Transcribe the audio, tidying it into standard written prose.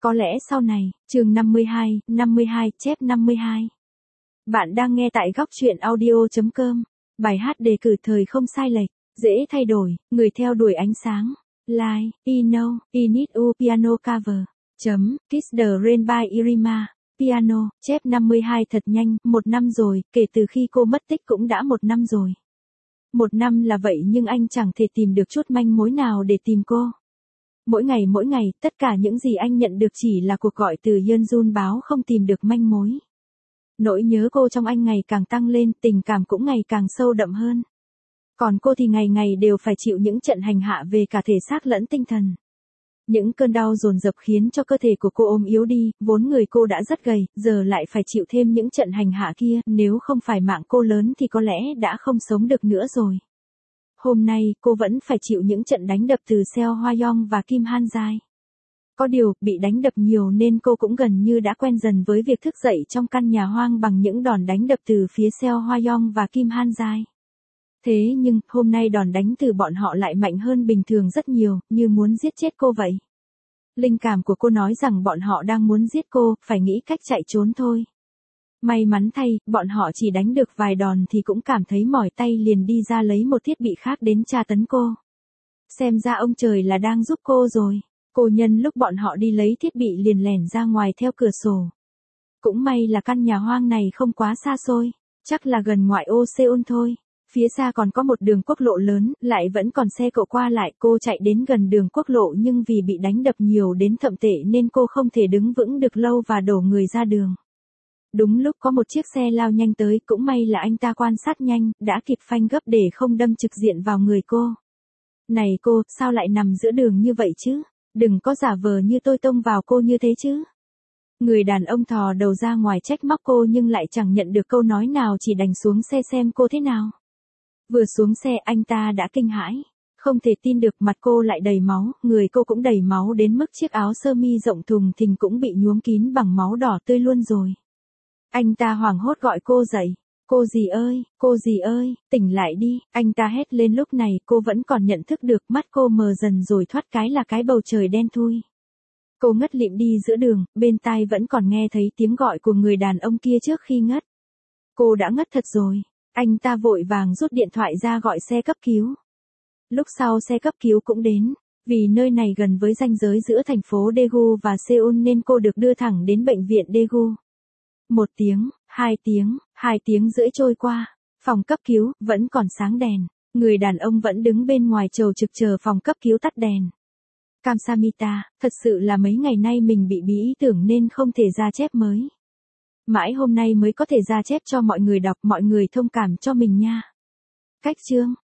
Có lẽ sau này, chương 52, chép 52. Bạn đang nghe tại góc truyện audio.com. Bài hát đề cử thời không sai lệch, dễ thay đổi, người theo đuổi ánh sáng. Like, Ino, Init U Piano Cover. Kiss the Rain by Irima. Piano, chép 52 thật nhanh, 1 năm rồi, kể từ khi cô mất tích cũng đã 1 năm rồi. 1 năm là vậy nhưng anh chẳng thể tìm được chút manh mối nào để tìm cô. Mỗi ngày, tất cả những gì anh nhận được chỉ là cuộc gọi từ Yeonjun báo không tìm được manh mối. Nỗi nhớ cô trong anh ngày càng tăng lên, tình cảm cũng ngày càng sâu đậm hơn. Còn cô thì ngày ngày đều phải chịu những trận hành hạ về cả thể xác lẫn tinh thần. Những cơn đau dồn dập khiến cho cơ thể của cô ốm yếu đi, vốn người cô đã rất gầy, giờ lại phải chịu thêm những trận hành hạ kia, nếu không phải mạng cô lớn thì có lẽ đã không sống được nữa rồi. Hôm nay, cô vẫn phải chịu những trận đánh đập từ Seo Hwa Young và Kim Han Jae. Có điều, bị đánh đập nhiều nên cô cũng gần như đã quen dần với việc thức dậy trong căn nhà hoang bằng những đòn đánh đập từ phía Seo Hwa Young và Kim Han Jae. Thế nhưng, hôm nay đòn đánh từ bọn họ lại mạnh hơn bình thường rất nhiều, như muốn giết chết cô vậy. Linh cảm của cô nói rằng bọn họ đang muốn giết cô, phải nghĩ cách chạy trốn thôi. May mắn thay, bọn họ chỉ đánh được vài đòn thì cũng cảm thấy mỏi tay liền đi ra lấy một thiết bị khác đến tra tấn cô. Xem ra ông trời là đang giúp cô rồi. Cô nhân lúc bọn họ đi lấy thiết bị liền lẻn ra ngoài theo cửa sổ. Cũng may là căn nhà hoang này không quá xa xôi, chắc là gần ngoại ô Seoul thôi. Phía xa còn có một đường quốc lộ lớn, lại vẫn còn xe cộ qua lại. Cô chạy đến gần đường quốc lộ nhưng vì bị đánh đập nhiều đến thậm tệ nên cô không thể đứng vững được lâu và đổ người ra đường. Đúng lúc có một chiếc xe lao nhanh tới, cũng may là anh ta quan sát nhanh, đã kịp phanh gấp để không đâm trực diện vào người cô. Này cô, sao lại nằm giữa đường như vậy chứ? Đừng có giả vờ như tôi tông vào cô như thế chứ. Người đàn ông thò đầu ra ngoài trách móc cô nhưng lại chẳng nhận được câu nói nào, chỉ đành xuống xe xem cô thế nào. Vừa xuống xe anh ta đã kinh hãi. Không thể tin được mặt cô lại đầy máu, người cô cũng đầy máu đến mức chiếc áo sơ mi rộng thùng thình cũng bị nhuốm kín bằng máu đỏ tươi luôn rồi. Anh ta hoảng hốt gọi cô dậy. Cô dì ơi, tỉnh lại đi, anh ta hét lên. Lúc này cô vẫn còn nhận thức được, mắt cô mờ dần rồi thoát cái là cái bầu trời đen thui. Cô ngất lịm đi giữa đường, bên tai vẫn còn nghe thấy tiếng gọi của người đàn ông kia trước khi ngất. Cô đã ngất thật rồi. Anh ta vội vàng rút điện thoại ra gọi xe cấp cứu. Lúc sau xe cấp cứu cũng đến. Vì nơi này gần với ranh giới giữa thành phố Daegu và Seoul nên cô được đưa thẳng đến bệnh viện Daegu. 1 tiếng, 2 tiếng rưỡi trôi qua. Phòng cấp cứu vẫn còn sáng đèn. Người đàn ông vẫn đứng bên ngoài chầu trực chờ phòng cấp cứu tắt đèn. Kamsamita, thật sự là mấy ngày nay mình bị bí ý tưởng nên không thể ra chép mới. Mãi hôm nay mới có thể ra chép cho mọi người đọc, mọi người thông cảm cho mình nha. Cách chương